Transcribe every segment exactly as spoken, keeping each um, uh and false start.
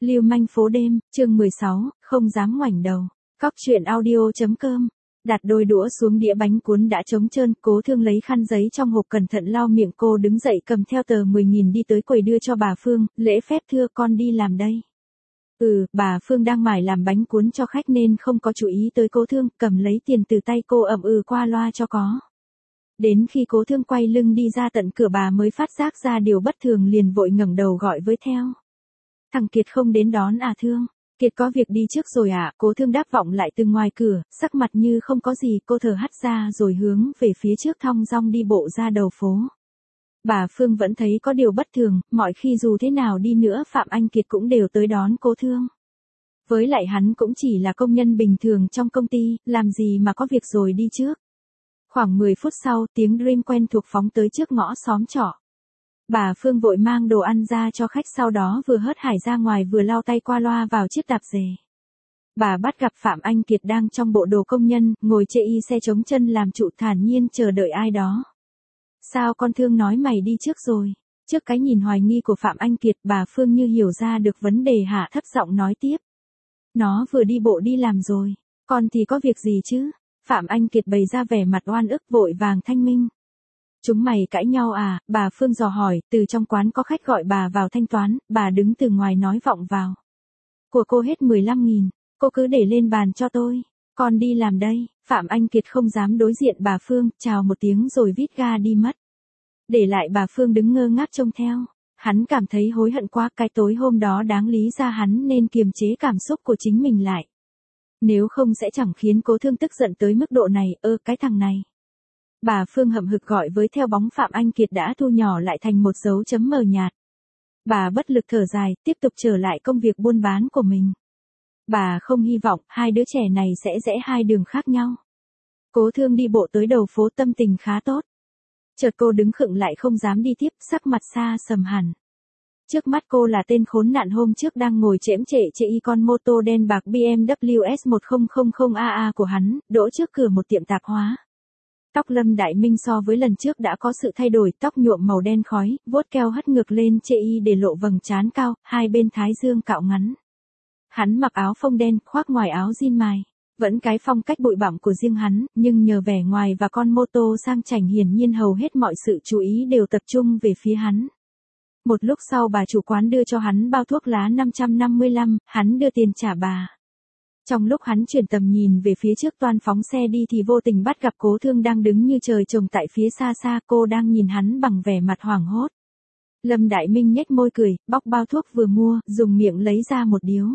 Lưu manh phố đêm, chương mười sáu, không dám ngoảnh đầu. Cóc truyện audio.com. Đặt đôi đũa xuống đĩa bánh cuốn đã trống trơn, Cố Thương lấy khăn giấy trong hộp cẩn thận lau miệng. Cô đứng dậy cầm theo tờ mười nghìn đi tới quầy đưa cho bà Phương, lễ phép thưa con đi làm đây. Ừ, bà Phương đang mải làm bánh cuốn cho khách nên không có chú ý tới Cố Thương, cầm lấy tiền từ tay cô ậm ừ qua loa cho có. Đến khi Cố Thương quay lưng đi ra tận cửa bà mới phát giác ra điều bất thường, liền vội ngẩng đầu gọi với theo. Thằng Kiệt không đến đón à Thương? Kiệt có việc đi trước rồi à? Cố Thương đáp vọng lại từ ngoài cửa, sắc mặt như không có gì. Cô thở hắt ra rồi hướng về phía trước thong dong đi bộ ra đầu phố. Bà Phương vẫn thấy có điều bất thường, mọi khi dù thế nào đi nữa Phạm Anh Kiệt cũng đều tới đón Cố Thương. Với lại hắn cũng chỉ là công nhân bình thường trong công ty, làm gì mà có việc rồi đi trước. Khoảng mười phút sau, tiếng Dream quen thuộc phóng tới trước ngõ xóm trọ. Bà Phương vội mang đồ ăn ra cho khách, sau đó vừa hớt hải ra ngoài vừa lau tay qua loa vào chiếc tạp dề. Bà bắt gặp Phạm Anh Kiệt đang trong bộ đồ công nhân, ngồi chê y xe chống chân làm trụ thản nhiên chờ đợi ai đó. Sao con Thương nói mày đi trước rồi? Trước cái nhìn hoài nghi của Phạm Anh Kiệt, bà Phương như hiểu ra được vấn đề, hạ thấp giọng nói tiếp. Nó vừa đi bộ đi làm rồi, con thì có việc gì chứ? Phạm Anh Kiệt bày ra vẻ mặt oan ức vội vàng thanh minh. Chúng mày cãi nhau à? Bà Phương dò hỏi. Từ trong quán có khách gọi bà vào thanh toán, bà đứng từ ngoài nói vọng vào. Của cô hết mười lăm nghìn, cô cứ để lên bàn cho tôi. Con đi làm đây. Phạm Anh Kiệt không dám đối diện bà Phương, chào một tiếng rồi vít ga đi mất. Để lại bà Phương đứng ngơ ngác trông theo. Hắn cảm thấy hối hận quá, cái tối hôm đó đáng lý ra hắn nên kiềm chế cảm xúc của chính mình lại. Nếu không sẽ chẳng khiến Cố Thương tức giận tới mức độ này. Ơ cái thằng này. Bà Phương hậm hực gọi với theo, bóng Phạm Anh Kiệt đã thu nhỏ lại thành một dấu chấm mờ nhạt. Bà bất lực thở dài, tiếp tục trở lại công việc buôn bán của mình. Bà không hy vọng hai đứa trẻ này sẽ rẽ hai đường khác nhau. Cố Thương đi bộ tới đầu phố, tâm tình khá tốt. Chợt cô đứng khựng lại không dám đi tiếp, sắc mặt xa sầm hẳn. Trước mắt cô là tên khốn nạn hôm trước đang ngồi chễm chệ chê y con mô tô đen bạc B M W S một không không không A A của hắn, đỗ trước cửa một tiệm tạp hóa. Tóc Lâm Đại Minh so với lần trước đã có sự thay đổi, tóc nhuộm màu đen khói, vuốt keo hất ngược lên chê y để lộ vầng trán cao, hai bên thái dương cạo ngắn. Hắn mặc áo phông đen, khoác ngoài áo jean mài. Vẫn cái phong cách bụi bặm của riêng hắn, nhưng nhờ vẻ ngoài và con mô tô sang chảnh hiển nhiên hầu hết mọi sự chú ý đều tập trung về phía hắn. Một lúc sau bà chủ quán đưa cho hắn bao thuốc lá năm trăm năm mươi lăm, hắn đưa tiền trả bà. Trong lúc hắn chuyển tầm nhìn về phía trước toan phóng xe đi thì vô tình bắt gặp Cố Thương đang đứng như trời trồng tại phía xa xa, cô đang nhìn hắn bằng vẻ mặt hoảng hốt. Lâm Đại Minh nhếch môi cười, bóc bao thuốc vừa mua, dùng miệng lấy ra một điếu.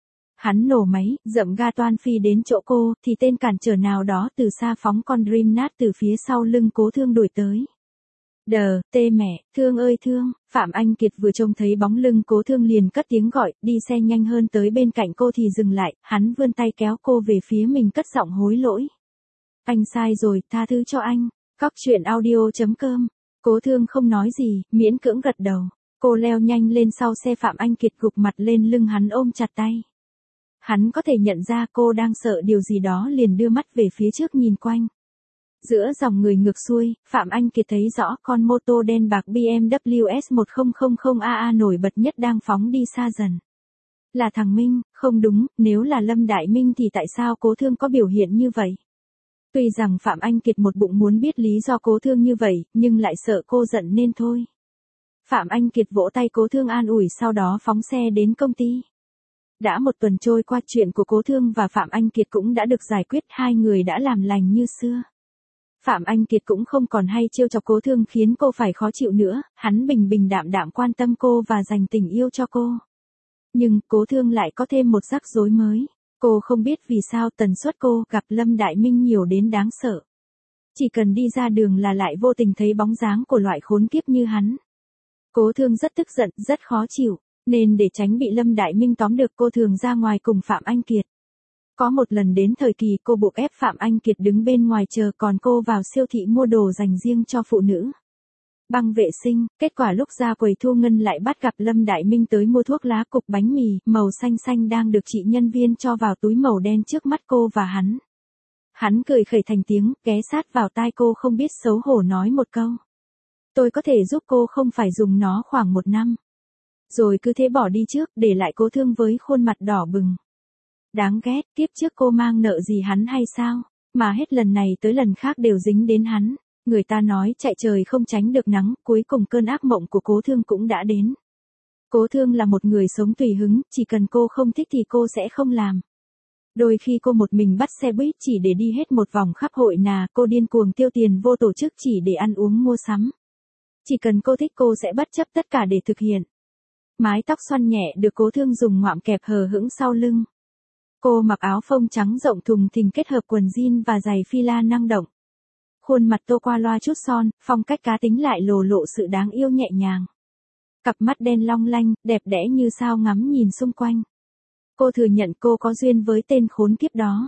Hắn nổ máy, dậm ga toan phi đến chỗ cô, thì tên cản trở nào đó từ xa phóng con Dream nát từ phía sau lưng Cố Thương đuổi tới. Đờ, tê mẹ, Thương ơi Thương, Phạm Anh Kiệt vừa trông thấy bóng lưng Cố Thương liền cất tiếng gọi, đi xe nhanh hơn tới bên cạnh cô thì dừng lại, hắn vươn tay kéo cô về phía mình cất giọng hối lỗi. Anh sai rồi, tha thứ cho anh. Cóc truyện audio.com. Cố Thương không nói gì, miễn cưỡng gật đầu. Cô leo nhanh lên sau xe Phạm Anh Kiệt gục mặt lên lưng hắn ôm chặt tay. Hắn có thể nhận ra cô đang sợ điều gì đó liền đưa mắt về phía trước nhìn quanh. Giữa dòng người ngược xuôi, Phạm Anh Kiệt thấy rõ con mô tô đen bạc B M W S một không không không A A nổi bật nhất đang phóng đi xa dần. Là thằng Minh, không đúng, nếu là Lâm Đại Minh thì tại sao Cố Thương có biểu hiện như vậy? Tuy rằng Phạm Anh Kiệt một bụng muốn biết lý do Cố Thương như vậy, nhưng lại sợ cô giận nên thôi. Phạm Anh Kiệt vỗ tay Cố Thương an ủi, sau đó phóng xe đến công ty. Đã một tuần trôi qua, chuyện của Cố Thương và Phạm Anh Kiệt cũng đã được giải quyết, hai người đã làm lành như xưa. Phạm Anh Kiệt cũng không còn hay trêu chọc Cố Thương khiến cô phải khó chịu nữa, hắn bình bình đạm đạm quan tâm cô và dành tình yêu cho cô. Nhưng Cố Thương lại có thêm một rắc rối mới. Cô không biết vì sao tần suất cô gặp Lâm Đại Minh nhiều đến đáng sợ. Chỉ cần đi ra đường là lại vô tình thấy bóng dáng của loại khốn kiếp như hắn. Cố Thương rất tức giận, rất khó chịu, nên để tránh bị Lâm Đại Minh tóm được cô thường ra ngoài cùng Phạm Anh Kiệt. Có một lần đến thời kỳ cô buộc ép Phạm Anh Kiệt đứng bên ngoài chờ, còn cô vào siêu thị mua đồ dành riêng cho phụ nữ. Băng vệ sinh, kết quả lúc ra quầy thu ngân lại bắt gặp Lâm Đại Minh tới mua thuốc lá, cục bánh mì màu xanh xanh đang được chị nhân viên cho vào túi màu đen trước mắt cô và hắn. Hắn cười khẩy thành tiếng, ghé sát vào tai cô không biết xấu hổ nói một câu. Tôi có thể giúp cô không phải dùng nó khoảng một năm. Rồi cứ thế bỏ đi trước, để lại Cố Thương với khuôn mặt đỏ bừng. Đáng ghét, kiếp trước cô mang nợ gì hắn hay sao? Mà hết lần này tới lần khác đều dính đến hắn. Người ta nói chạy trời không tránh được nắng, cuối cùng cơn ác mộng của Cố Thương cũng đã đến. Cố Thương là một người sống tùy hứng, chỉ cần cô không thích thì cô sẽ không làm. Đôi khi cô một mình bắt xe buýt chỉ để đi hết một vòng khắp Hội Nà, cô điên cuồng tiêu tiền vô tổ chức chỉ để ăn uống mua sắm. Chỉ cần cô thích cô sẽ bất chấp tất cả để thực hiện. Mái tóc xoăn nhẹ được Cố Thương dùng ngoạm kẹp hờ hững sau lưng. Cô mặc áo phông trắng rộng thùng thình kết hợp quần jean và giày fila năng động. Khuôn mặt tô qua loa chút son, phong cách cá tính lại lồ lộ sự đáng yêu nhẹ nhàng. Cặp mắt đen long lanh, đẹp đẽ như sao ngắm nhìn xung quanh. Cô thừa nhận cô có duyên với tên khốn kiếp đó.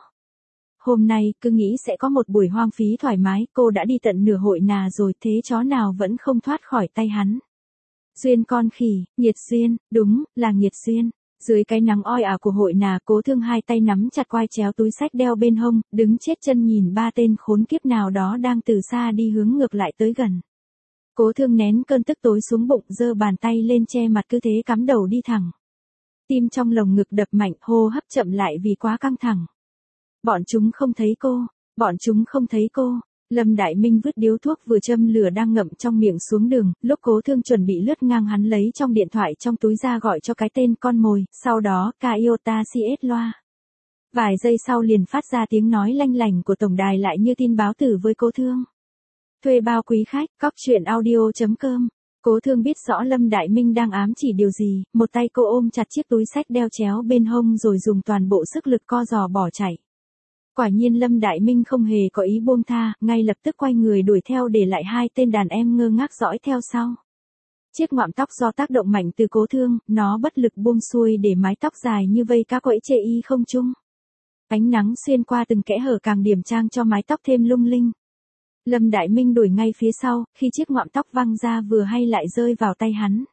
Hôm nay, cứ nghĩ sẽ có một buổi hoang phí thoải mái, cô đã đi tận nửa Hội Nà rồi, thế chó nào vẫn không thoát khỏi tay hắn. Duyên con khỉ, nghiệt duyên, đúng, là nghiệt duyên. Dưới cái nắng oi ả của Hội Nà, Cố Thương hai tay nắm chặt quai chéo túi xách đeo bên hông, đứng chết chân nhìn ba tên khốn kiếp nào đó đang từ xa đi hướng ngược lại tới gần. Cố Thương nén cơn tức tối xuống bụng, giơ bàn tay lên che mặt cứ thế cắm đầu đi thẳng. Tim trong lồng ngực đập mạnh, hô hấp chậm lại vì quá căng thẳng. Bọn chúng không thấy cô, bọn chúng không thấy cô. Lâm Đại Minh vứt điếu thuốc vừa châm lửa đang ngậm trong miệng xuống đường, lúc Cố Thương chuẩn bị lướt ngang hắn lấy trong điện thoại trong túi ra gọi cho cái tên con mồi, sau đó Kaiota xê ét loa. Vài giây sau liền phát ra tiếng nói lanh lảnh của tổng đài lại như tin báo tử với Cố Thương. Thuê bao quý khách, cóc truyện audio chấm com. Cố Thương biết rõ Lâm Đại Minh đang ám chỉ điều gì, một tay cô ôm chặt chiếc túi xách đeo chéo bên hông rồi dùng toàn bộ sức lực co giò bỏ chạy. Quả nhiên Lâm Đại Minh không hề có ý buông tha, ngay lập tức quay người đuổi theo để lại hai tên đàn em ngơ ngác dõi theo sau. Chiếc ngoạm tóc do tác động mạnh từ Cố Thương, nó bất lực buông xuôi để mái tóc dài như vây cá quẫy chê y không trung. Ánh nắng xuyên qua từng kẽ hở càng điểm trang cho mái tóc thêm lung linh. Lâm Đại Minh đuổi ngay phía sau, khi chiếc ngoạm tóc văng ra vừa hay lại rơi vào tay hắn.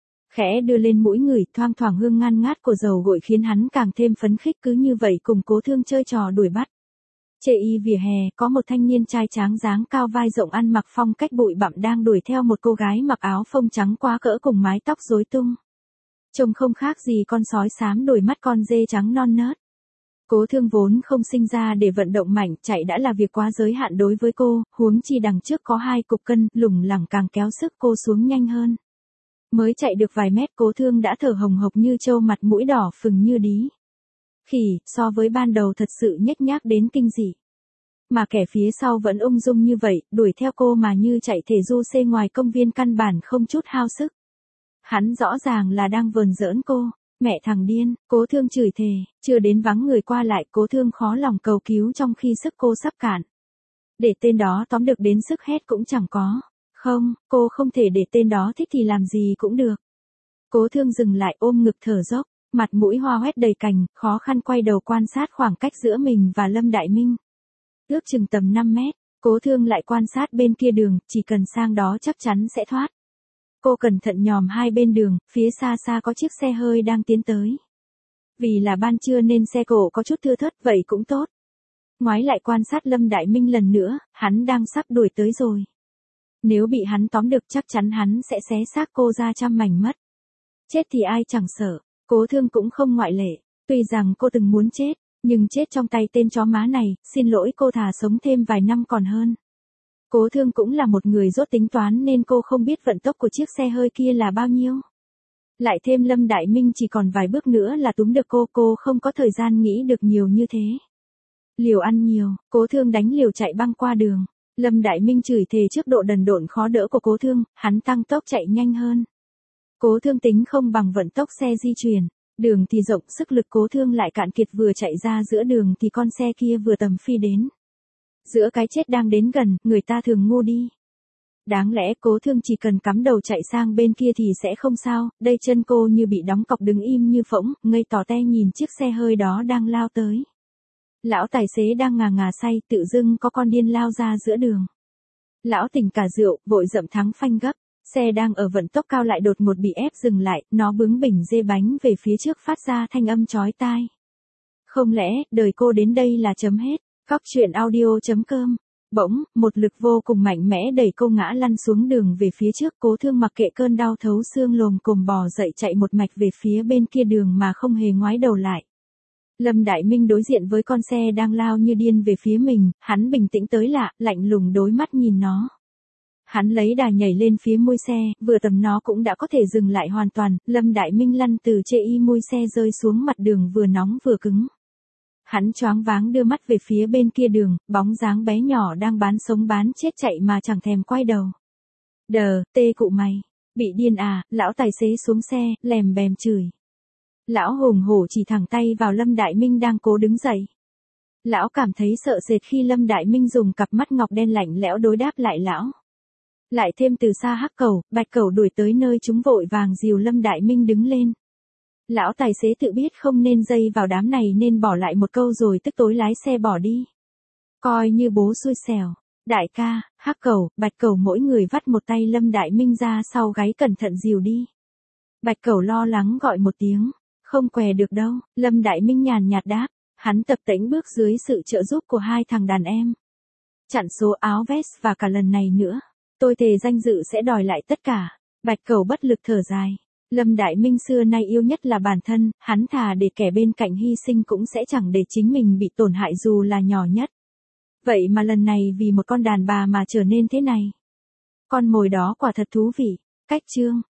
Khẽ đưa lên mũi người, thoang thoảng hương ngan ngát của dầu gội khiến hắn càng thêm phấn khích, cứ như vậy cùng Cố Thương chơi trò đuổi bắt. Chê y vỉa hè, có một thanh niên trai tráng dáng cao vai rộng ăn mặc phong cách bụi bặm đang đuổi theo một cô gái mặc áo phông trắng quá cỡ cùng mái tóc rối tung. Trông không khác gì con sói xám đuổi mắt con dê trắng non nớt. Cố Thương vốn không sinh ra để vận động mạnh, chạy đã là việc quá giới hạn đối với cô, huống chi đằng trước có hai cục cân, lủng lẳng càng kéo sức cô xuống nhanh hơn. Mới chạy được vài mét Cố Thương đã thở hồng hộc như trâu, mặt mũi đỏ phừng như đí. Khỉ, so với ban đầu thật sự nhếch nhác đến kinh dị. Mà kẻ phía sau vẫn ung dung như vậy, đuổi theo cô mà như chạy thể du xê ngoài công viên căn bản không chút hao sức. Hắn rõ ràng là đang vờn giỡn cô. Mẹ thằng điên, Cố Thương chửi thề, chưa đến vắng người qua lại Cố Thương khó lòng cầu cứu trong khi sức cô sắp cạn. Để tên đó tóm được đến sức hét cũng chẳng có. Không, cô không thể để tên đó thích thì làm gì cũng được. Cố Thương dừng lại ôm ngực thở dốc, mặt mũi hoa hoét đầy cành, khó khăn quay đầu quan sát khoảng cách giữa mình và Lâm Đại Minh. Ước chừng tầm năm mét, Cố Thương lại quan sát bên kia đường, chỉ cần sang đó chắc chắn sẽ thoát. Cô cẩn thận nhòm hai bên đường, phía xa xa có chiếc xe hơi đang tiến tới. Vì là ban trưa nên xe cộ có chút thưa thớt, vậy cũng tốt. Ngoái lại quan sát Lâm Đại Minh lần nữa, hắn đang sắp đuổi tới rồi. Nếu bị hắn tóm được chắc chắn hắn sẽ xé xác cô ra trăm mảnh mất. Chết thì ai chẳng sợ, Cố Thương cũng không ngoại lệ. Tuy rằng cô từng muốn chết, nhưng chết trong tay tên chó má này, xin lỗi cô thà sống thêm vài năm còn hơn. Cố Thương cũng là một người dốt tính toán nên cô không biết vận tốc của chiếc xe hơi kia là bao nhiêu. Lại thêm Lâm Đại Minh chỉ còn vài bước nữa là túm được cô, cô không có thời gian nghĩ được nhiều như thế. Liều ăn nhiều, Cố Thương đánh liều chạy băng qua đường. Lâm Đại Minh chửi thề trước độ đần độn khó đỡ của Cố Thương, hắn tăng tốc chạy nhanh hơn. Cố Thương tính không bằng vận tốc xe di chuyển. Đường thì rộng, sức lực Cố Thương lại cạn kiệt, vừa chạy ra giữa đường thì con xe kia vừa tầm phi đến. Giữa cái chết đang đến gần, người ta thường ngu đi. Đáng lẽ Cố Thương chỉ cần cắm đầu chạy sang bên kia thì sẽ không sao, đây chân cô như bị đóng cọc đứng im như phỗng, ngây tỏ te nhìn chiếc xe hơi đó đang lao tới. Lão tài xế đang ngà ngà say, tự dưng có con điên lao ra giữa đường. Lão tỉnh cả rượu, vội dậm thắng phanh gấp, xe đang ở vận tốc cao lại đột ngột bị ép dừng lại, nó bướng bỉnh dê bánh về phía trước phát ra thanh âm chói tai. Không lẽ, đời cô đến đây là chấm hết? Cóc truyện audio chấm com Bỗng, một lực vô cùng mạnh mẽ đẩy cô ngã lăn xuống đường về phía trước. Cố Thương mặc kệ cơn đau thấu xương lồm cồm bò dậy chạy một mạch về phía bên kia đường mà không hề ngoái đầu lại. Lâm Đại Minh đối diện với con xe đang lao như điên về phía mình, hắn bình tĩnh tới lạ, lạnh lùng đối mắt nhìn nó. Hắn lấy đà nhảy lên phía mui xe, vừa tầm nó cũng đã có thể dừng lại hoàn toàn. Lâm Đại Minh lăn từ chê y mui xe rơi xuống mặt đường vừa nóng vừa cứng. Hắn choáng váng đưa mắt về phía bên kia đường, bóng dáng bé nhỏ đang bán sống bán chết chạy mà chẳng thèm quay đầu. Đờ, tê cụ mày, bị điên à? Lão tài xế xuống xe, lèm bèm chửi. Lão hùng hổ chỉ thẳng tay vào Lâm Đại Minh đang cố đứng dậy. Lão cảm thấy sợ sệt khi Lâm Đại Minh dùng cặp mắt ngọc đen lạnh lẽo đối đáp lại lão. Lại thêm từ xa Hắc Cẩu, Bạch Cẩu đuổi tới nơi chúng vội vàng dìu Lâm Đại Minh đứng lên. Lão tài xế tự biết không nên dây vào đám này nên bỏ lại một câu rồi tức tối lái xe bỏ đi. Coi như bố xui xẻo. Đại ca, Hắc Cẩu, Bạch Cẩu mỗi người vắt một tay Lâm Đại Minh ra sau gáy cẩn thận dìu đi. Bạch Cẩu lo lắng gọi một tiếng. Không què được đâu, Lâm Đại Minh nhàn nhạt đáp. Hắn tập tễnh bước dưới sự trợ giúp của hai thằng đàn em. Chặn số áo vest và cả lần này nữa. Tôi thề danh dự sẽ đòi lại tất cả. Bạch Cẩu bất lực thở dài. Lâm Đại Minh xưa nay yêu nhất là bản thân, hắn thà để kẻ bên cạnh hy sinh cũng sẽ chẳng để chính mình bị tổn hại dù là nhỏ nhất. Vậy mà lần này vì một con đàn bà mà trở nên thế này. Con mồi đó quả thật thú vị. Cách chương